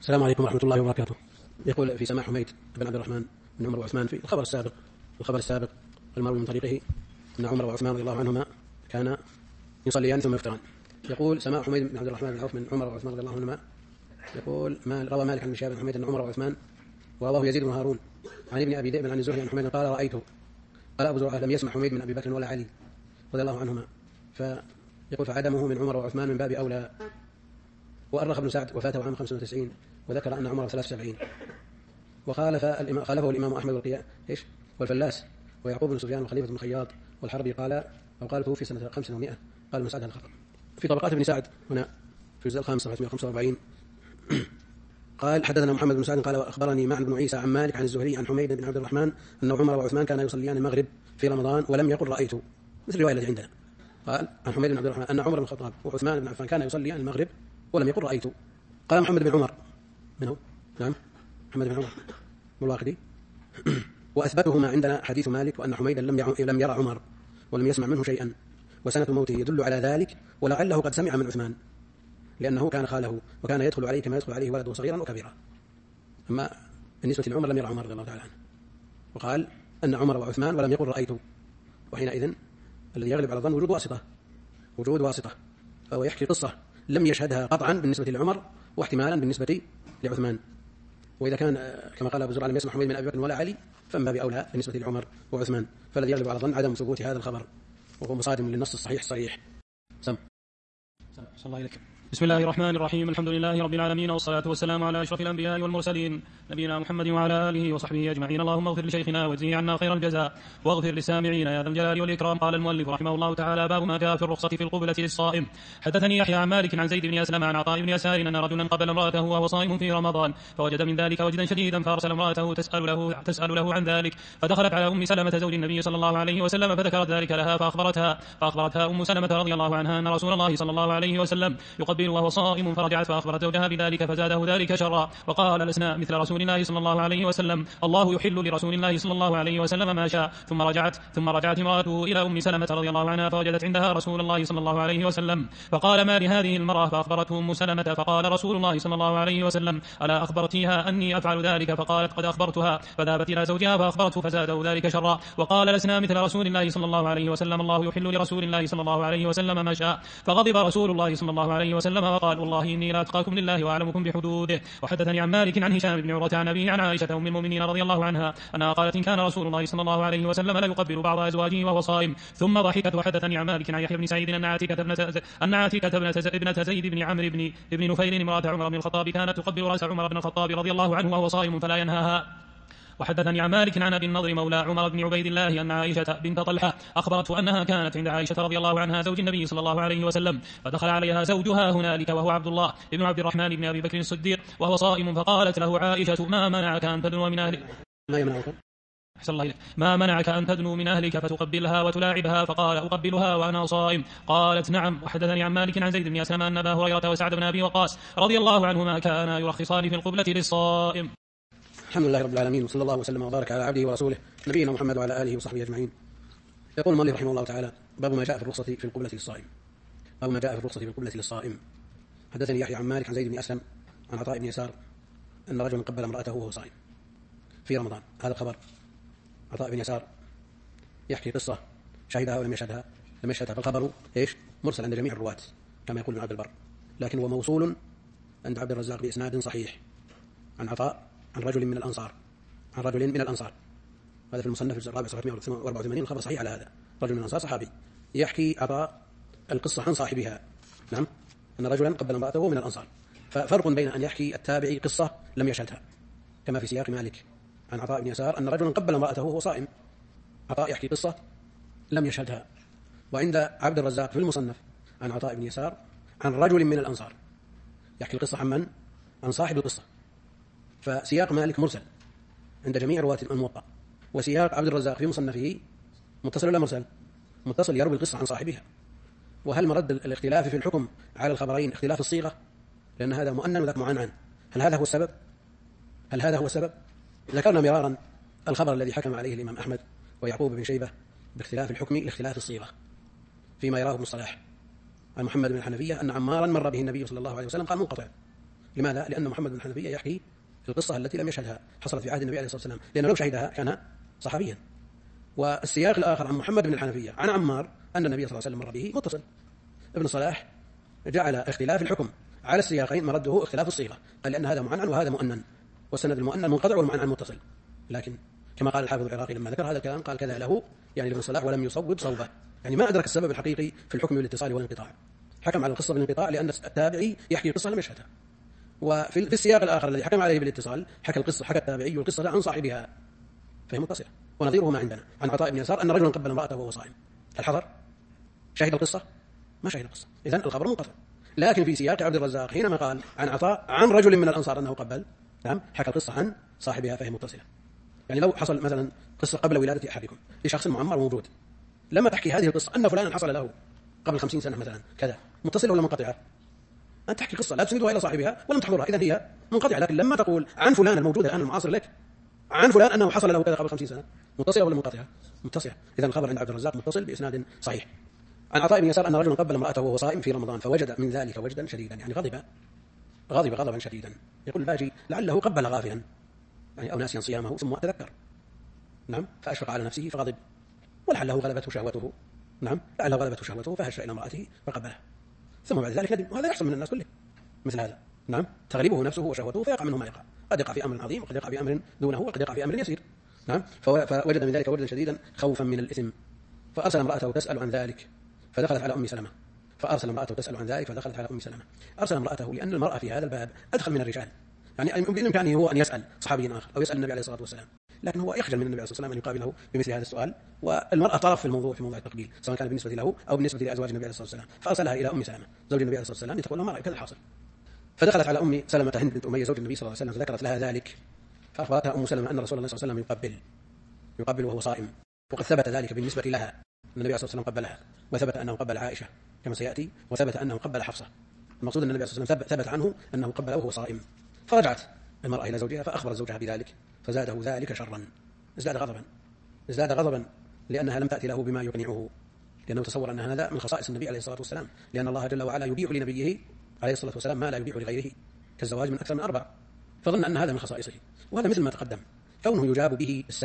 السلام عليكم ورحمة الله وبركاته. يقول في سماع حميد بن عبد الرحمن بن عمر وعثمان في الخبر السابق المروي من طريقه أن عمر وعثمان رضي الله عنهما كان يصليان ثم يفطران. يقول سماع حميد بن عبد الرحمن بن عوف من عمر وعثمان رضي الله عنهما. يقول روى مالك عن شهاب بن حميد أن عمر وعثمان ورواه يزيد بن هارون عن ابن أبي ذئب عن الزهري عن حميد قال رأيته. قال أبو زرعة لم يسمع حميد من أبي بكر ولا علي رضي الله عنهما. فيقول فعدمه من عمر وعثمان من باب أولى. وأرخ ابن سعد وفاته عام 95 وذكر أن عمر 73. خالفه الإمام أحمد والفلاس ويعقوب بن سفيان وخليفة بن خياط والحربي قال توفي سنة 500. قال ابن سعد هذا الخبر. في طبقات ابن سعد هنا في الجزء الخامس صفحة 145 قال حدثنا محمد بن سعد قال أخبرني معن بن عيسى عن مالك عن الزهري عن حميد بن عبد الرحمن أن عمر وعثمان كانا يصليان المغرب في رمضان ولم يقل رأيته، مثل الرواية التي عندنا. قال عن حميد بن عبد الرحمن أن عمر بن الخطاب وعثمان بن عفان كانا يصليان المغرب ولم يقل رأيته. قال محمد بن عمر منه نعم محمد بن عمر الواقدي وأثبته ما عندنا حديث مالك وأن حميدا لم يرى عمر ولم يسمع منه شيئا وسنة موته يدل على ذلك، ولعله قد سمع من عثمان لأنه كان خاله وكان يدخل عليه كما يدخل عليه ولده صغيرا وكبيرا. أما بالنسبة لعمر لم يرى عمر رضي الله تعالى عنه، وقال أن عمر وعثمان ولم يقل رأيته. وحينئذ الذي يغلب على الظن وجود واسطة فهو يحكي قصة لم يشهدها قطعا بالنسبة لعمر واحتمالا بالنسبة لعثمان. وإذا كان كما قال أبو زرعة لم يسمع حميد من أبي بكر ولا علي فما بأولى بالنسبة لعمر وعثمان، فالذي يغلب على الظن عدم ثبوت هذا الخبر وهو مصادم للنص الصحيح. الله إليك. بسم الله الرحمن الرحيم. الحمد لله رب العالمين والصلاة والسلام على أشرف الأنبياء والمرسلين نبينا محمد وعلى آله وصحبه أجمعين. اللهم اغفر لشيخنا واجزه عنا خير الجزاء واغفر للسامعين يا ذا الجلال والإكرام. قال المؤلف رحمه الله تعالى باب ما جاء في الرخصة في القبلة للصائم. حدثني يحيى عن مالك عن زيد بن أسلم عن عطاء بن يسار أن رجلا قبل امرأته وهو صائم في رمضان فوجد من ذلك وجدا شديدا فأرسل امرأته تسأل له عن ذلك فدخلت على أم سلمة زوج النبي صلى الله عليه وسلم فذكرت ذلك لها فأخبرتها أم سلمة رضي الله عنها أن رسول الله صلى الله عليه وسلم يقبل وهو صائم فرجعت فأخبرت زوجها بذلك فزاده ذلك شرا وقال لسنا مثل رسول الله صلى الله عليه وسلم الله يحل لرسول الله صلى الله عليه وسلم ما شاء. ثم رجعت امرأته إلى أم سلمة رضي الله عنها فوجدت عندها رسول الله صلى الله عليه وسلم فقال ما لهذه المرأة فأخبرته أم سلمة فقال رسول الله صلى الله عليه وسلم ألا أخبرتيها أني أفعل ذلك فقالت قد أخبرتها فذهبت إلى زوجها فأخبرته فزاده ذلك شرا وقال لسنا مثل رسول الله صلى الله عليه وسلم الله يحل لرسول الله صلى الله عليه وسلم ما شاء. فغضب رسول الله صلى الله عليه وسلم وقال والله إني لا أتقاكم لله وأعلمكم بحدوده. وحدثني عن مالك عن هشام بن عروة عن أبيه عن عائشة أم المؤمنين رضي الله عنها أنها قالت إن كان رسول الله صلى الله عليه وسلم لا يقبل بعض أزواجه وهو صائم ثم ضحكت. وحدثني عن مالك عن يحيى بن سعيد أن عاتكة ابنة زيد بن عمرو بن نفيل امرأة عمر بن الخطاب كانت تقبل رأس عمر بن الخطاب رضي الله عنه وهو صائم فلا ينهاها. وحدثني عن مالك عن أبي النضر مولى عمر بن عبيد الله أن عائشة بنت طلحة أخبرته أنها كانت عند عائشة رضي الله عنها زوج النبي صلى الله عليه وسلم فدخل عليها زوجها هنالك وهو عبد الله بن عبد الرحمن بن أبي بكر الصديق وهو صائم فقالت له عائشة ما منعك أن تدنو من أهلك ما منعك أن تدنو من أهلك فتقبلها وتلاعبها فقال أقبلها وأنا صائم قالت نعم. وحدثني عن مالك عن زيد بن أسلم أن أبا هريرة وسعد بن أبي وقاص رضي الله عنهما كانا يرخصان في القبلة للصائم. الحمد لله رب العالمين وصلى الله وسلم وبارك على عبده ورسوله نبينا محمد وعلى آله وصحبه أجمعين. يقول المؤلف رحمه الله تعالى باب ما جاء في الرخصة في القبلة للصائم. حدثني يحيى عن مالك عن زيد بن أسلم عن عطاء بن يسار أن رجلا قبل امرأته وهو صائم في رمضان. هذا الخبر عطاء بن يسار يحكي قصة شهدها ولم يشهدها فالخبر مرسل عند جميع الرواة كما يقول ابن عبد البر، لكن هو موصول عند عبد الرزاق بإسناد صحيح عن عطاء عن رجل من الأنصار. هذا في المصنف الجزء الرابع صفحة 184. الخبر صحيح على هذا. رجل من الأنصار صحابي يحكي عطاء القصة عن صاحبها نعم أن رجلا قبل امرأته من الأنصار. ففرق بين أن يحكي التابعي قصة لم يشهدها كما في سياق مالك عن عطاء بن يسار أن رجلا قبل امرأته وهو صائم. عطاء يحكي قصة لم يشهدها. وعند عبد الرزاق في المصنف عن عطاء بن يسار عن رجل من الأنصار يحكي القصة عن من؟ عن صاحب القصة. فسياق مالك مرسل عند جميع رواة الموطأ، وسياق عبد الرزاق في مصنفه متصل ولا مرسل؟ متصل يروي القصة عن صاحبها. وهل مرد الاختلاف في الحكم على الخبرين اختلاف الصيغة؟ لأن هذا مؤنن وذاك معنعن. هل هذا هو السبب؟ ذكرنا مرارا الخبر الذي حكم عليه الإمام أحمد ويعقوب بن شيبة باختلاف الحكم لاختلاف الصيغة فيما يراه ابن الصلاح عن محمد بن الحنفية أن عمارا مر به النبي صلى الله عليه وسلم قال منقطع، لماذا؟ لأن محمد بن الحنفية يحكي القصة التي لم يشهدها، حصلت في عهد النبي عليه الصلاة والسلام، لأنه لو شهدها كان صحابيا. والسياق الآخر عن محمد بن الحنفية عن عمار أن النبي صلى الله عليه وسلم مر به متصل. ابن صلاح جعل اختلاف الحكم على السياقين مرده اختلاف الصيغة، قال لأن هذا معنن وهذا مؤنن، والسند المؤنن منقطع والمعنن متصل. لكن كما قال الحافظ العراقي لما ذكر هذا الكلام قال كذا له، يعني لابن صلاح، ولم يصوب صوبه، يعني ما أدرك السبب الحقيقي في الحكم بالاتصال والانقطاع، حكم على القصة بالانقطاع لأن التابعي يحكي قصة لم يشهدها. وفي السياق الآخر الذي حكم عليه بالاتصال حكى التابعي القصة عن صاحبها فهي متصلة. ونظيره ما عندنا عن عطاء بن يسار أن رجلا قبل امرأته وهو صائم. الحضر شهد القصة؟ ما شهد القصة، إذن الخبر منقطع. لكن في سياق عبد الرزاق حينما قال عن عطاء عن رجل من الأنصار أنه قبل، نعم، حكى القصة عن صاحبها فهي متصلة. يعني لو حصل مثلا قصة قبل ولادة أحدكم لشخص معمر موجود، لما تحكي هذه القصة أن فلانا حصل له قبل 50 سنة مثلا كذا، متصلة ولا منقطعة؟ أنت تحكي قصة لا تسندها إلى صاحبها ولم تحضرها، إذن هي منقطعة. لكن لما تقول عن فلان الموجود الآن المعاصر لك، عن فلان أنه حصل له كذا قبل 50 سنة، متصلة ولا منقطعة؟ متصلة. إذن الخبر عند عبد الرزاق متصل بإسناد صحيح. عن عطاء بن يسار أن رجلا قبل امرأته وهو صائم في رمضان فوجد من ذلك وجدا شديدا، يعني غضب غضبا شديدا. يقول الباجي لعله قبل غافلا، يعني أو ناسيا صيامه ثم تذكر، نعم، فأشفق على نفسه فغضب، ولعله غلبته شهوته، نعم، لعله غلبته شهوته فهش إلى امرأته فقبلها، ثم بعد ذلك ندم. وهذا يحصل من الناس كله مثل هذا، نعم، تغلبه نفسه وشهوته فيقع منه ما يقع، قد يقع في أمر عظيم وقد يقع في أمر دونه وقد يقع في أمر يسير، نعم. فوجد من ذلك وجدا شديدا خوفا من الإثم، فأرسل امرأته تسأل عن ذلك فدخلت على أم سلمة. أرسل امرأته لأن المرأة في هذا الباب أدخل من الرجال، يعني بإمكانه هو أن يسأل صحابي آخر أو يسأل النبي عليه الصلاة والسلام، لكن هو يخجل من النبي عليه الصلاة والسلام أن يقابله بمثل هذا السؤال، والمرأة طرف في موضوع التقبيل سواء كان بالنسبة له أو بالنسبة لأزواج النبي عليه الصلاة والسلام، فأرسلها إلى أم سلمة زوج النبي عليه الصلاة والسلام لتقول له ما رأيك كذا الحاصل. فدخلت على أم سلمة هند بنت أمية زوج النبي صلى الله عليه وسلم فذكرت لها ذلك، فأخبرتها أم سلمة أن رسول الله صلى الله عليه وسلم يقبل وهو صائم، وقد ثبت ذلك بالنسبة لها أن النبي صلى الله عليه وسلم قبلها، وثبت أنه قبل عائشة كما سيأتي، وثبت أنه قبل حفصة. المقصود أن النبي صلى الله عليه وسلم ثبت عنه أنه قبل وهو صائم. فرجعت المرأة إلى زوجها فأخبرت زوجها بذلك فزاده ذلك شرا، ازداد غضبا لأنها لم تأتي له بما يقنعه، لأنه تصور أن هذا من خصائص النبي عليه الصلاة والسلام، لأن الله جل وعلا يبيح لنبيه عليه الصلاة والسلام ما لا يبيح لغيره كالزواج من أكثر من 4، فظن أن هذا من خصائصه. وهذا مثل ما تقدم، كونه يجاب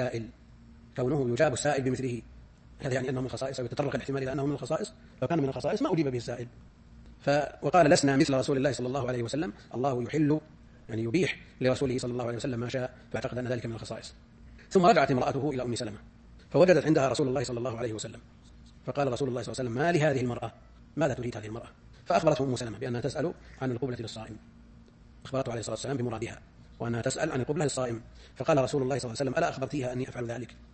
السائل بمثله، هذا يعني أنه من خصائص، ويتطرق الاحتمال إلى أنه من الخصائص. لو كان من الخصائص ما أجيب به السائل. وقال لسنا مثل رسول الله صلى الله عليه وسلم، الله يحل يعني يبيح لرسوله صلى الله عليه وسلم ما شاء، فاعتقد أن ذلك من الخصائص. ثم رجعت امرأته إلى أم سلمة فوجدت عندها رسول الله صلى الله عليه وسلم، فقال رسول الله صلى الله عليه وسلم ما لهذه المرأة، ماذا تريد هذه المرأة؟ فأخبرته أم سلمة بأنها تسأل عن القبلة للصائم، أخبرته عليه الصلاة والسلام بمرادها وأنها تسأل عن القبلة للصائم. فقال رسول الله صلى الله عليه وسلم ألا أخبرتيها أني أفعل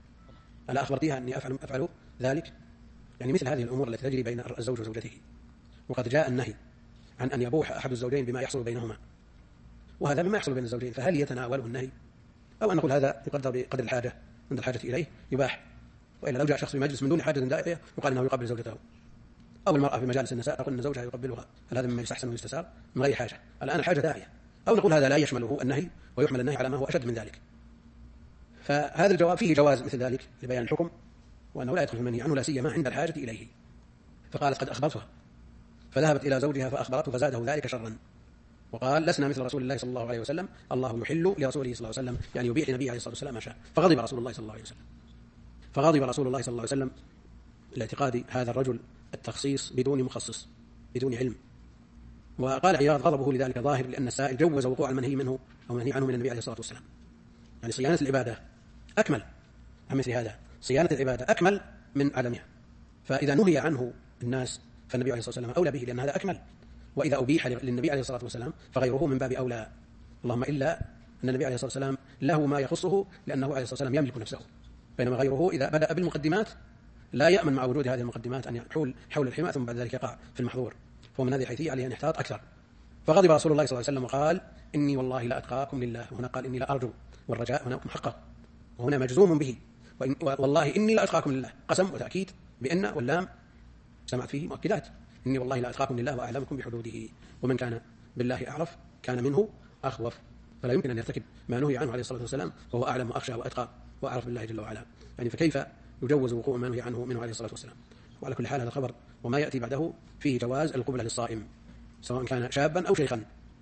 ذلك؟ يعني مثل هذه الأمور التي تجري بين الزوج وزوجته، وقد جاء النهي عن أن يبوح أحد الزوجين بما يحصل بينهما، وهذا مما يحصل بين الزوجين، فهل يتناوله النهي أو أن نقول هذا يقدر بقدر الحاجة، عند الحاجة إليه يباح، وإلا لو جاء شخص في مجلس من دون حاجة دائرة يقال أنه يقبل زوجته، أو المرأة في مجالس النساء تقول أن زوجها يقبلها، هل هذا مما يستحسن ويستسار من غير حاجة؟ الآن الحاجة داعية، أو نقول هذا لا يشمله النهي ويحمل النهي على ما هو أشد من ذلك. فهذا الجواب فيه جواز مثل ذلك لبيان الحكم، وأنه لا يدخل في المنهي عنه لا سيما عند الحاجة إليه. فقالت قد أخبرتها، فذهبت إلى زوجها فأخبرته فزاده ذلك شرا، وقال لسنا مثل رسول الله صلى الله عليه وسلم، الله يحل لرسوله صلى الله عليه وسلم، يعني يبيح لنبيه عليه الصلاة والسلام ما شاء. فغضب رسول الله صلى الله عليه وسلم لاعتقاد هذا الرجل التخصيص بدون مخصص بدون علم. وقال عياض غضبه لذلك ظاهر، لأن السائل جوز وقوع المنهي منه أو منهي عنه من النبي عليه الصلاة والسلام، يعني صيانة العبادة أكمل عن مثل هذا، صيانة العبادة أكمل من عدمها، فإذا نهي عنه الناس فالنبي عليه الصلاة والسلام أولى به لأن هذا أكمل، وإذا أبيح للنبي عليه الصلاة والسلام فغيره من باب أولى، اللهم إلا أن النبي عليه الصلاة والسلام له ما يخصه لأنه عليه الصلاة والسلام يملك نفسه، بينما غيره إذا بدأ بالمقدمات لا يأمن مع وجود هذه المقدمات أن يحول حول الحماء ثم بعد ذلك يقع في المحظور، فهو من هذه الحيثية عليه أن يحتاط أكثر. فغضب رسول الله صلى الله عليه وسلم وقال إني والله لا أتقاكم لله، وهنا قال إني لا أرجو، والرجاء هنا محقق وهنا مجزوم به، والله إني لا أتقاكم لله، قسم وتأكيد بأن واللام سمعت فيه مؤكدات، إني والله لا أتقاكم لله وأعلمكم بحدوده، ومن كان بالله أعرف كان منه أخوف، فلا يمكن أن يرتكب ما نهي عنه عليه الصلاة والسلام وهو أعلم وأخشى وأتقى وأعرف بالله جل وعلا، يعني فكيف يجوز وقوع ما نهي عنه منه عليه الصلاة والسلام. وعلى كل حال هذا الخبر وما يأتي بعده فيه جواز القبلة للصائم سواء كان شابا أو شيخا،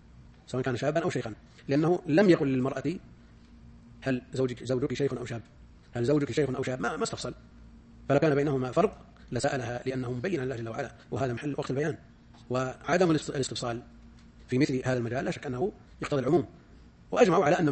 سواء كان شابا أو شيخا، لأنه لم يقل للمرأة هل زوجك شيخ أو شاب، هل زوجك شيخ أو شاب، ما استفصل. فلو كان بينهما فرق لسألها، لأنه مبين لله جل وعلا، وهذا محل وقت البيان. وعدم الاستفصال في مثل هذا المجال لا شك أنه يقتضي العموم. وأجمعوا على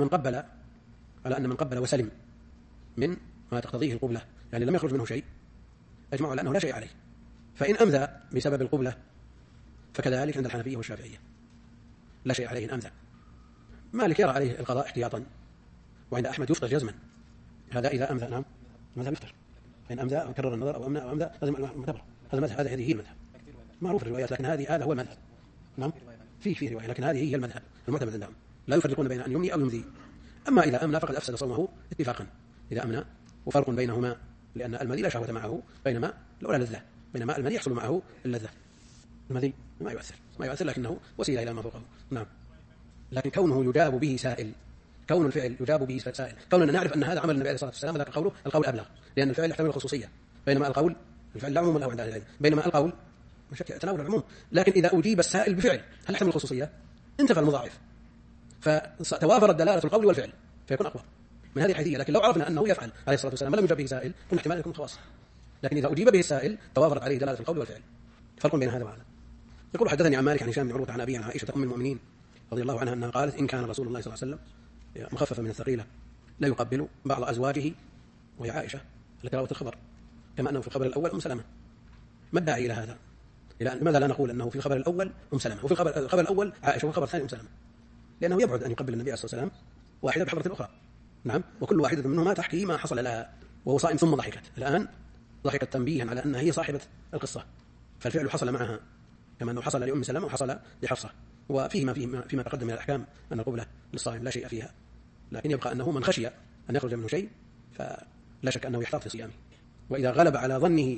أن من قبل وسلم من ما تقتضيه القبلة، يعني لم يخرج منه شيء، أجمعوا على أنه لا شيء عليه. فإن أمذى بسبب القبلة فكذلك عند الحنفية والشافعية، لا شيء عليه إن أمذى. مالك يرى عليه القضاء احتياطا، وعند أحمد يفطر جزما. هذا إذا أمذى، نعم المذهب يفطر، فإن أمذى أو كرر النظر أو أمذى لازم المعتبر. هذا المذهب، هذه هي المذهب، معروف الروايات، لكن هذا هو المذهب. نعم فيه رواية، لكن هذه هي المذهب المعتمد عندهم، لا يفرقون بين أن يمني أو يمذي. أما إذا أمنى فقد أفسد صومه اتفاقا، إذا أمنى. وفرق بينهما، لأن المذي لا شهوة معه، بينما ولا لذة، بينما المذي يحصل معه اللذة. المذي ما يؤثر لكنه وسيلة إلى ما فوقه. نعم. لكن كونه يجاب به سائل، كون الفعل يجاب به سائل، كوننا نعرف أن هذا عمل النبي عليه الصلاة والسلام، ذاك القول أبلغ، لأن الفعل يحتمل الخصوصية، بينما الفعل لا عموم له عند أهل العلم، بينما القول يتناول العموم. لكن إذا أجيب السائل بفعل هل يحتمل الخصوصية؟ انتفى المضاعف، فتوافرت دلالة القول والفعل فيكون أقوى من هذه الحيثية. لكن لو عرفنا أنه يفعل عليه الصلاة والسلام ولم يجب به سائل كن احتمال يكون خواص، لكن إذا أجيب به السائل توافرت عليه دلالة القول والفعل. فرق بين هذا وهذا. يقول حدثني عن مالك عن هشام بن عروة عن أبيه عن عائشة أم المؤمنين رضي الله عنها أنها قالت إن كان رسول الله صلى الله عليه وسلم مخففة من الثقيلة لا يقبل بعض أزواجه، وهي عائشة التي روت الخبر، كما أنه في الخبر الأول أم سلمة. ما الداعي إلى هذا؟ لماذا لا نقول أنه في الخبر الأول أم سلمة وفي الخبر الأول عائشة وفي الخبر الثاني أم سلمة؟ لأنه يبعد أن يقبل النبي عليه الصلاة والسلام واحدة بحضرة الأخرى. نعم. وكل واحدة منهما تحكي ما حصل لها وهو صائم ثم ضحكت، الآن ضحكت تنبيها على أنها هي صاحبة القصة، فالفعل حصل معها كما أنه حصل لأم سلمة وحصل لحفصة. فيما تقدم من الأحكام أن القبلة للصائم لا شيء فيها، لكن يبقى أنه من خشي أن يخرج منه شيء فلا شك أنه يحتاط في صيامه. وإذا غلب على ظنه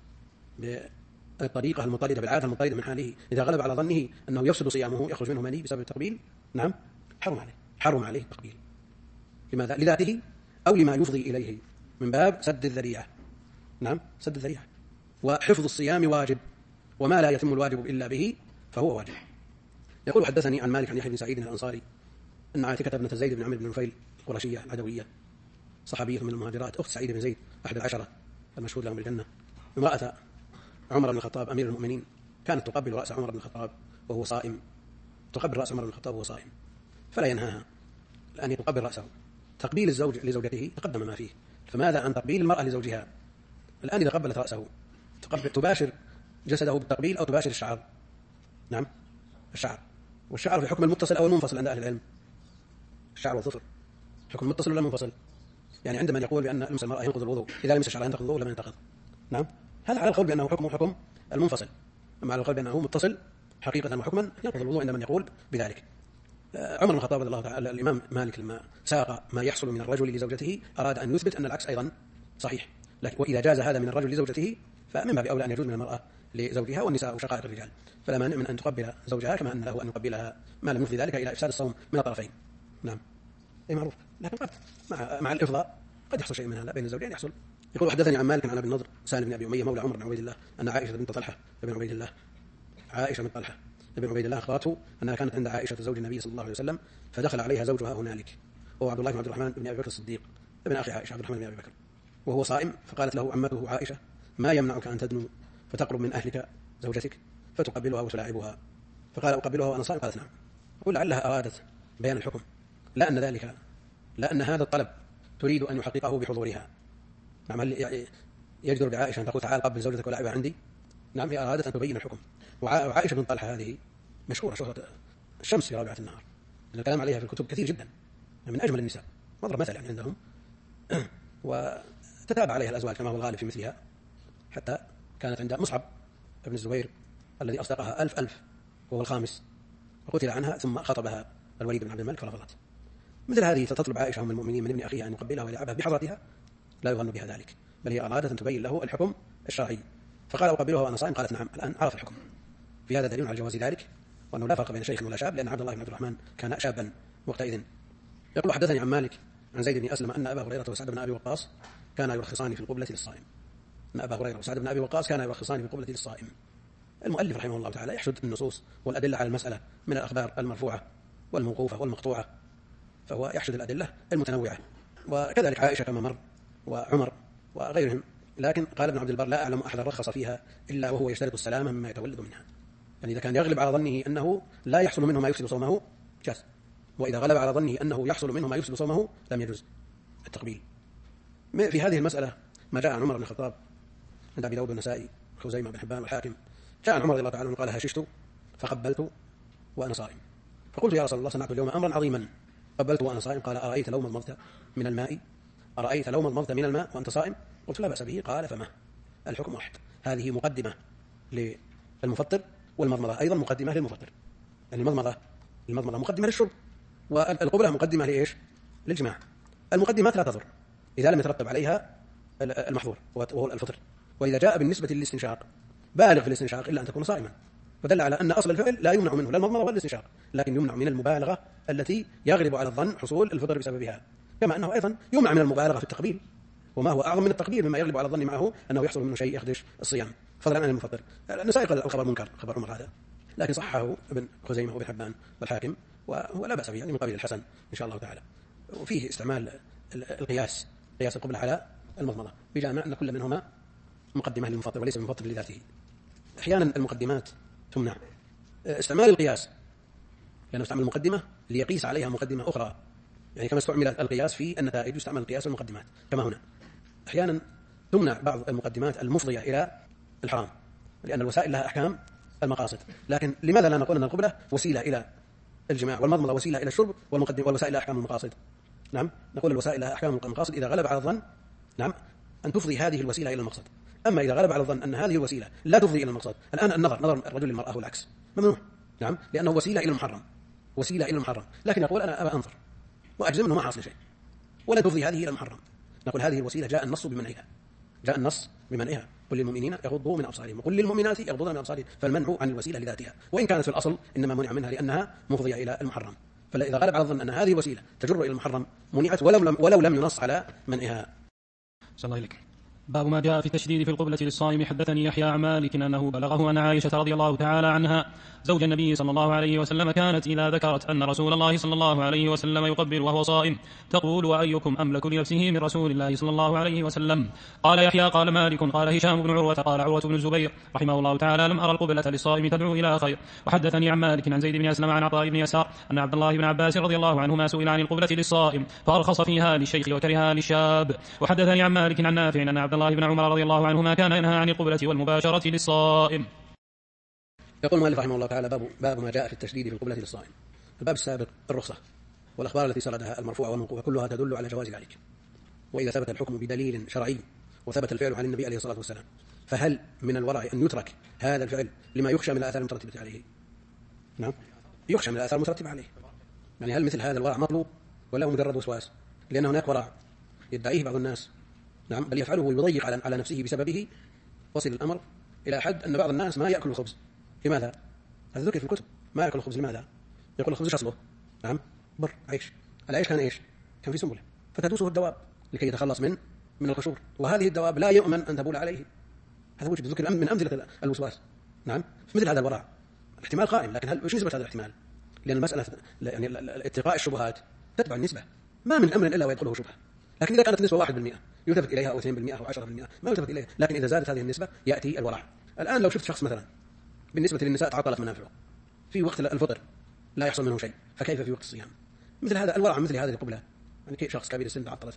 بالطريقة المضطردة بالعادة المضطردة من حاله، إذا غلب على ظنه أنه يفسد صيامه يخرج منه مني بسبب التقبيل، نعم حرم عليه التقبيل. لماذا؟ لذاته أو لما يفضي إليه من باب سد الذريعة. نعم سد الذريعة. وحفظ الصيام واجب، وما لا يتم الواجب إلا به فهو واجب. يقول حدثني عن مالك عن يحيى بن سعيد الأنصاري أن عاتكة ابنة زيد بن عمرو بن نفيل القرشية العدوية صحابية من المهاجرات، أخت سعيد بن زيد أحد العشرة المشهود لهم بالجنة، امرأة عمر بن الخطاب أمير المؤمنين، كانت تقبل رأس عمر بن الخطاب وهو صائم، تقبل رأس عمر بن الخطاب وهو صائم، فلا ينهاها أن تقبل رأسه. تقبيل الزوج لزوجته تقدم ما فيه، فماذا عن تقبيل المرأة لزوجها؟ الآن إذا قبلت رأسه تباشر جسده بالتقبيل أو تباشر الشعر؟ نعم الشعر. والشعر في حكم المتصل أو المنفصل عند أهل العلم؟ الشعر والظفر حكم المتصل ولا المنفصل؟ يعني عندما يقول بأن لمس المرأة ينقض الوضوء، إذا لمس الشعر ينتقض الوضوء ولا ما ينتقض؟ نعم هذا على القول بأنه حكم المنفصل، أما على القول بأنه متصل حقيقة وحكما ينقض الوضوء عندما يقول بذلك. عمر بن الخطاب رضي الله تعالى، الإمام مالك لما ساق ما يحصل من الرجل لزوجته أراد أن يثبت أن العكس أيضا صحيح، وإذا جاز هذا من الرجل لزوجته فمن باب أولى أن يجوز من المرأة لزوجها، والنساء شقائق الرجال، فلا مانع من أن تقبل زوجها كما أن له أن يقبلها، ما لم يفضي ذلك إلى إفساد الصوم من الطرفين. نعم أي معروف، لكن قد مع الإفضاء قد يحصل شيء من هذا بين الزوجين يحصل. يقول حدثني عن مالك عن أبي النضر سالم بن أبي أمية مولى عمر بن عبيد الله أن عائشة بنت طلحة بن عبيد الله أخبرته أنها كانت عند عائشة زوج النبي صلى الله عليه وسلم، فدخل عليها زوجها هنالك وهو عبد الله بن عبد الرحمن بن أبي بكر الصديق ابن أخي عائشة عبد الرحمن بن أبي بكر وهو صائم، فقالت له عمته عائشة ما يمنعك أن تدنو فتقرب من أهلك زوجتك فتقبلها وتلاعبها؟ فقال أقبلها وأنا صائم؟ قالت نعم. ولعلها أرادت بيان الحكم، لا أن هذا الطلب تريد أن يحققه بحضورها. نعم هل يجدر بعائشة أن تقول تعال قبل زوجتك ولاعبها عندي؟ نعم هي أرادت أن تبين الحكم. وعائشة بن طلحة هذه مشهورة شهرة الشمس في رابعة النهار، الكلام عليها في الكتب كثير جدا، من أجمل النساء مضرب مثل يعني عندهم وتتابع عليها الأزواج كما هو الغالب في مثلها، حتى كانت عند مصعب بن الزبير الذي أصدقها 1000 وهو الخامس، وقتل عنها ثم خطبها الوليد بن عبد الملك فرفضت. مثل هذه تطلب عائشة أم المؤمنين من ابن أخيها أن يقبلها ويلعبها بحضرتها، لا يظن بها ذلك، بل هي أرادت أن تبين له الحكم الشرعي. فقال أقبلها وأنا صائم؟ قالت نعم. الآن عرف الحكم، في هذا دليل على جواز ذلك، وأنه لا فرق بين شيخ ولا شاب، لأن عبد الله بن عبد الرحمن كان شابا وقتئذ. يقول حدثني عن مالك عن زيد بن أسلم أن أبا هريرة وسعد بن أبي وقاص كانا يرخصان في القبلة للصائم. أن أبا هريرة وسعد بن أبي وقاص كانا يرخصان في القبلة للصائم. المؤلف رحمه الله تعالى يحشد النصوص والأدلة على المسألة من الأخبار المرفوعة والموقوفة والمقطوعة، فهو يحشد الأدلة المتنوعة. وكذلك عائشة كما مر وعمر وغيرهم. لكن قال ابن عبد البر: لا أعلم أحد رخص فيها إلا وهو يشترط السلامة مما يتولد منها. يعني إذا كان يغلب على ظنه أنه لا يحصل منه ما يفسد صومه جاز، وإذا غلب على ظنه أنه يحصل منه ما يفسد صومه لم يجوز التقبيل. في هذه المسألة ما جاء عن عمر بن الخطاب عند أبي داود والنسائي وخزيمة بن حبان والحاكم، جاء عن عمر رضي الله تعالى عنه قال: هششت فقبلت وأنا صائم، فقلت: يا رسول الله، صنعت اليوم أمرا عظيما، قبلت وأنا صائم. قال: أرأيت لو مضمضت من الماء؟ أرأيت لو مضمضت من الماء وأنت صائم؟ قلت: لا بأس به. قال: فما الحكم واحد. هذه مقدمة للمفطر، والمضمضة أيضا مقدمة للمفطر. يعني المضمضة مقدمة للشرب، والقبلة مقدمة لإيش؟ للجماع. المقدمات لا تضر إذا لم يترتب عليها المحظور وهو الفطر. وإذا جاء بالنسبة للاستنشاق بالغ في الاستنشاق إلا أن تكون صائما، فدل على أن أصل الفعل لا يمنع منه لا المضمضة ولا الاستنشاق، لكن يمنع من المبالغة التي يغلب على الظن حصول الفطر بسببها. كما أنه أيضا يمنع من المبالغة في التقبيل، وما هو أعظم من التقبيل مما يغلب على الظن معه أنه يحصل منه شيء يخدش الصيام، فضلا عن المفطر. النسائي قال الخبر منكر، خبر عمر هذا، لكن صححه ابن خزيمة وابن حبان والحاكم، ولا بأس به، يعني من قبيل الحسن إن شاء الله تعالى. وفيه استعمال القياس، قياس القبلة على المضمضة، بجامع أن كل منهما مقدمة للمفطر وليس المفطر لذاته. أحيانا المقدمات تمنع. استعمال القياس، لأنه استعمل المقدمة ليقيس عليها مقدمة أخرى، يعني كما استعمل القياس في النتائج يستعمل القياس والمقدمات كما هنا. أحيانا تمنع بعض المقدمات المفضية إلى الحرام، لأن الوسائل لها أحكام المقاصد. لكن لماذا لا نقول أن القبلة وسيلة إلى الجماع والمضمضة وسيلة إلى الشرب والوسائل لها أحكام المقاصد؟ نعم، نقول الوسائل لها أحكام المقاصد إذا غلب على الظن نعم أن تفضي هذه الوسيلة إلى المقصد. أما إذا غلب على الظن أن هذه الوسيلة لا تفضي إلى المقصد، الآن نظر الرجل للمرأة والعكس ممنوع، نعم، لأنه وسيلة إلى المحرم، وسيلة إلى المحرم. لكن يقول: أنا أبى أنظر وأجزم أنه ما حصل شيء ولا تفضي هذه إلى المحرم. نقول: هذه الوسيلة جاء النص بمنعها، جاء النص بمنعها. قل للمؤمنين يغضوا من أبصارهم وقل للمؤمنات يغضضن من أبصارهن، فالمنع عن الوسيلة لذاتها، وإن كانت في الأصل إنما منع منها لأنها مفضية إلى المحرم. فإذا غلب على الظن أن هذه الوسيلة تجر إلى المحرم منعت ولو لم ينص على منعها. صلى الله عليك. باب ما جاء في التشديد في القبلة للصائم. حدثني يحيى عن مالك أنه بلغه أن عائشة رضي الله تعالى عنها زوج النبي صلى الله عليه وسلم كانت إذا ذكرت أن رسول الله صلى الله عليه وسلم يقبل وهو صائم تقول: وأيكم أملك لنفسه من رسول الله صلى الله عليه وسلم؟ قال يحيى: قال مالك: قال هشام بن عروة قال عروة بن الزبير رحمه الله تعالى: لم أرى القبلة للصائم تدعو إلى خير. وحدثني عن مالك عن زيد بن أسلم عن عطاء بن يسار أن عبد الله بن عباس رضي الله عنهما سئل عن القبلة للصائم فأرخص فيها للشيخ وكرهها للشاب. وحدثني عن مالك عن نافع أن عبد الله بن عمر رضي الله عنهما كان ينهى عن القبلة والمباشرة للصائم. يقول المؤلف رحمه الله تعالى: باب ما جاء في التشديد في القبلة للصائم. الباب السابق الرخصة، والأخبار التي سردها المرفوعة والموقوفة كلها تدل على جواز ذلك. وإذا ثبت الحكم بدليل شرعي وثبت الفعل عن النبي عليه الصلاة والسلام، فهل من الورع أن يترك هذا الفعل لما يخشى من الآثار المترتبة عليه؟ نعم، يخشى من الآثار المترتبة عليه. يعني هل مثل هذا الورع مطلوب ولا هو مجرد وسواس؟ لأن هناك ورع يدعيه بعض الناس، نعم، بل يفعله ويضيق على نفسه بسببه، وصل الأمر إلى حد أن بعض الناس ما يأكل الخبز. لماذا؟ هذا ذكر في الكتب، ما يأكل الخبز لماذا؟ يقول الخبز أصله نعم بر عيش، العيش كان إيش؟ كان في سنبلة، فتدوسه الدواب لكي يتخلص من القشور، وهذه الدواب لا يؤمن أن تبول عليه. هذا وجد ذكر من أمثلة الوسواس. نعم، في مثل هذا الورع الاحتمال قائم، لكن هل وش نسبة هذا الاحتمال؟ لأن المسألة يعني اتقاء الشبهات تتبع النسبة، ما من أمر إلا ويدخله شبهة. لكن إذا كانت النسبة 1% يلتفت إليها، أو 2% أو 10% ما يلتفت إليها. لكن إذا زادت هذه النسبة يأتي الورع. الآن لو شفت شخص مثلا بالنسبة للنساء تعطلت منافعه في وقت الفطر لا يحصل منه شيء، فكيف في وقت الصيام؟ مثل هذا الورع مثل هذه القبلة، يعني كيف شخص كبير السن تعطلت،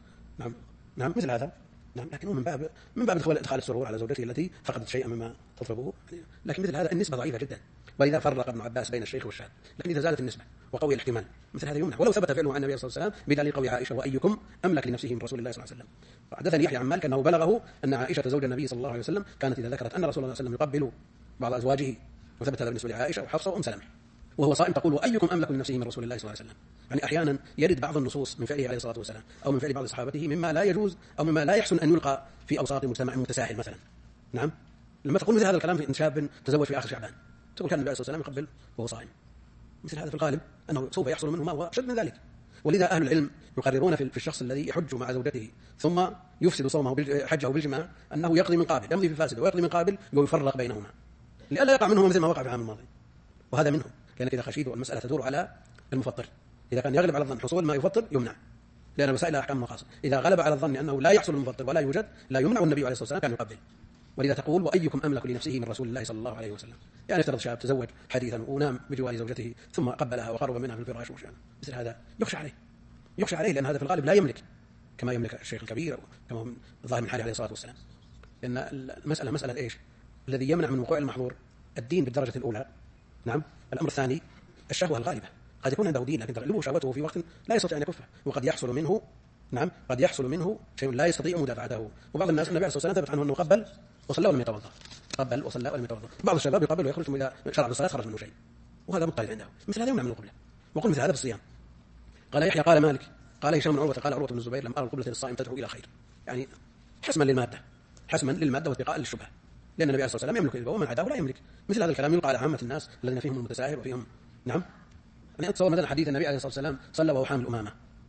نعم مثل هذا، نعم، لكنه من باب إدخال السرور على زوجته التي فقدت شيئا مما تطلبه. لكن مثل هذا النسبة ضعيفة جدا، ولذا فرق ابن عباس بين الشيخ والشاب. لكن إذا زادت النسبة وقوي الاحتمال مثل هذا يمنع، ولو ثبت فعله عن النبي صلى الله عليه وسلم بدليل قول عائشة: وأيكم أملك لنفسه من رسول الله صلى الله عليه وسلم. وحدثني يحيى عن مالك أنه بلغه أن عائشة زوج النبي صلى الله عليه وسلم كانت إذا ذكرت أن رسول الله صلى الله عليه وسلم يقبل بعض أزواجه، وثبت هذا بالنسبة لعائشة وحفصة وأم سلمة، وهو صائم تقول: وأيكم أملك لنفسه من رسول الله صلى الله عليه وسلم. يعني أحيانا يرد بعض النصوص من فعله عليه الصلاة والسلام أو من فعل بعض صحابته مما لا يجوز أو مما لا يحسن أن يلقى في أوساط مجتمع متساهل مثلا. نعم، لما تقول مثل هذا الكلام في شاب تزوج في آخر شعبان، تقول كان النبي عليه الصلاة والسلام يقبل وهو صائم، مثل هذا في الغالب أنه سوف يحصل منه ما هو أشد من ذلك. ولذا أهل العلم يقررون في الشخص الذي يحج مع زوجته ثم يفسد صومه حجه بالجماع أنه يقضي من قابل، يمضي في فاسد ويقضي من قابل ويفرق بينهما لئلا يقع منهما مثل ما وقع في العام الماضي. وهذا منهم، لأنك إذا خشيت المسألة تدور على المفطر. إذا كان يغلب على الظن حصول ما يفطر يمنع، لأن الوسائل أحكام خاصة. إذا غلب على الظن أنه لا يحصل المفطر ولا يوجد لا يمنع، والنبي عليه الصلاة والسلام كان يقبل. ولذا تقول: وأيكم أملك لنفسه من رسول الله صلى الله عليه وسلم. يعني افترض شاب تزوج حديثا ونام بجوار زوجته ثم قبلها وقرب منها في الفراش وشأنه، مثل هذا يخشى عليه، لأن هذا في الغالب لا يملك كما يملك الشيخ الكبير كما ظاهر من حاله عليه الصلاة والسلام. لأن المسألة مسألة إيش؟ الذي يمنع من وقوع المحظور الدين بالدرجة الأولى. نعم. الأمر الثاني الشهوة الغالبة. قد يكون عنده دين لكن تغلبه شهوته في وقت لا يستطيع أن يكفه، وقد يحصل منه قد يحصل منه شيء لا يستطيع مدافعته. وبعض الناس النبي عليه الصلاة والسلام ثبت عنه أنه قبل وصلى ولم يتوضأ، قبل وصلى ولم يتوضأ. بعض الشباب يقبل ويخرج ثم إذا شرع بالصلاة خرج منه شيء، وهذا مضطرد عنده. مثل هذا يمنع من القبلة. وقل مثل هذا بالصيام. قال يحيى قال مالك قال هشام بن عروة قال عروة بن الزبير: لم أرى القبلة للصائم تدعو إلى خير. يعني حسما للمادة واتقاء للشبهة، لأن النبي عليه الصلاة والسلام يملك ومن عداه لا يملك. مثل هذا الكلام يلقى على عامة الناس الذين فيهم المتساهل وفيهم يعني أتصور مثلا حديث النبي عليه الصلاة والسلام: صلى وهو حامل أمامة.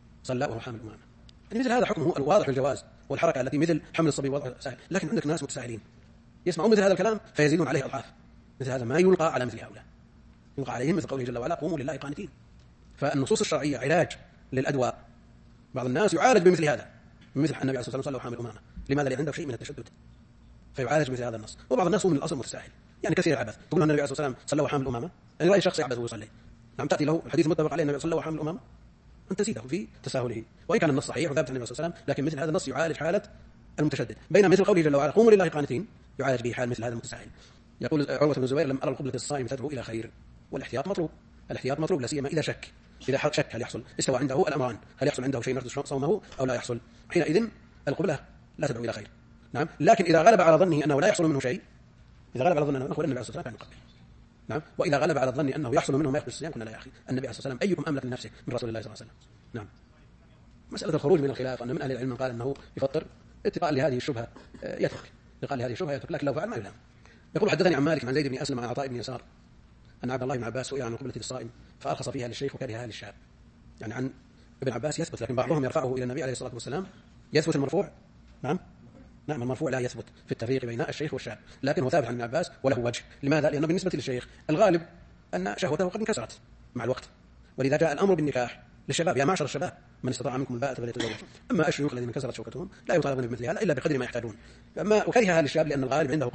يعني مثل هذا حكمه الواضح الجواز، والحركة التي مثل حمل الصبي وضع سهل. لكن عندك ناس متساهلين يسمعون مثل هذا الكلام فيزيدون عليه أضعاف. مثل هذا ما يلقى على مثل هؤلاء، يلقى عليهم مثل قوله جل وعلا: قوموا لله قانتين. فالنصوص الشرعية علاج للأدواء. بعض الناس يعالج بمثل هذا، مثل النبي عليه الصلاة والسلام صلى وحامل أمامة. لماذا؟ لأن عنده شيء من التشدد فيعالج مثل هذا النص. وبعض الناس هو من الأصل متساهل، يعني كثير العبث. تقول النبي عليه الصلاة والسلام صلى وحامل أمامة، يعني رأي شخص يعبث ويصلي. نعم، تأتي له الحديث متفق عليه النبي صلى وحامل أمامة، أن تزيده في تساهله، وإن كان النص صحيح وثابت عن النبي صلى الله عليه وسلم، لكن مثل هذا النص يعالج حالة المتشدد. بينما مثل قوله جل وعلا: قوموا لله قانتين، يعالج به حال مثل هذا المتساهل. يقول عروة بن الزبير: لم أرى القبلة الصائم تدعو إلى خير. والاحتياط مطلوب، لا سيما إذا شك هل يحصل استوى عنده الأمران، هل يحصل عنده شيء يرد صومه أو لا يحصل، حينئذ القبلة لا تدعو إلى خير. نعم. لكن إذا غلب على ظنه أنه لا يحصل منه شيء، إذا غلب على ظنه أنه النبي عليه الصلاة والسلام كان يقبل. نعم. وإذا غلب على الظن أنه يحصل منه ما يخرج الصيام، قلنا: لا يا أخي، النبي عليه الصلاة والسلام أيكم أملك لنفسه من رسول الله صلى الله عليه وسلم. نعم. مسألة الخروج من الخلاف أن من أهل العلم قال أنه يفطر اتقاء لهذه الشبهة يترك، لكن لو فعل ما يلام. يقول: حدثني عن مالك عن زيد بن أسلم عن عطاء بن يسار أن عبد الله بن عباس سئل عن القبلة للصائم فأرخص فيها للشيخ وكرهها للشاب. يعني عن ابن عباس يثبت، لكن بعضهم يرفعه إلى النبي عليه الصلاة والسلام. يثبت المرفوع. نعم، المرفوع لا يثبت في التفريق بين الشيخ والشاب، لكن هو ثابت عن ابن عباس وله وجه. لماذا؟ لأنه بالنسبة للشيخ الغالب أن شهوته قد انكسرت مع الوقت، ولذا جاء الأمر بالنكاح للشباب: يا معشر الشباب من استطاع منكم الباءة فليتزوج. أما الشيوخ الذين انكسرت شوكتهم لا يطالبون بمثل هذا إلا بقدر ما يحتاجون. وكرهها للشاب لأن الغالب عنده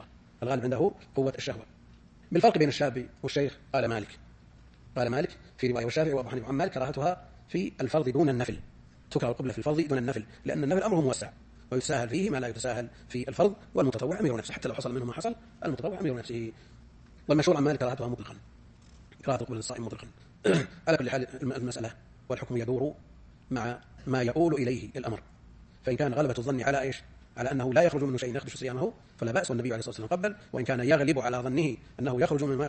قوة الشهوة. بالفرق بين الشاب والشيخ قال مالك في رواية، والشافعي وأبو حنيفة عن مالك كراهتها في الفرض دون النفل. تكره القبلة في الفرض دون النفل، لأن النفل أمره موسع ويتساهل فيه ما لا يتساهل في الفرض، والمتطوع أمير نفسه، حتى لو حصل منه ما حصل المتطوع أمير نفسه. والمشهور عن مالك كراهتها مطلقا، كراهة القبلة للصائم مطلقا. على كل حال المسألة والحكم يدور مع ما يقول إليه الأمر. فإن كان غلبة الظن على إيش؟ على أنه لا يخرج منه شيء يخدش صيامه فلا بأس، والنبي عليه الصلاة والسلام قبل. وإن كان يغلب على ظنه أنه يخرج منه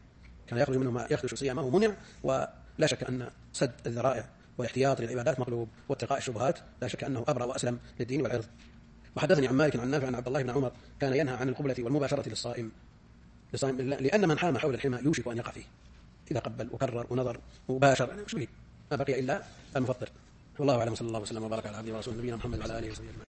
ما يخدش صيامه منع. ولا شك أن سد الذرائع والاحتياط للعبادات مطلوب، واتقاء الشبهات لا شك أنه أبرأ وأسلم للدين والعرض. وحدثني عن مالك عن نافع عن عبد الله بن عمر كان ينهى عن القبلة والمباشرة للصائم لأن من حام حول الحمى يوشك أن يقع فيه. إذا قبل وكرر ونظر وباشر يعني مش بقي ما بقي إلا المفطر. والله أعلم، صلى الله وسلم وبارك على عبده ورسوله نبينا محمد وعلى آله وصحبه أجمعين.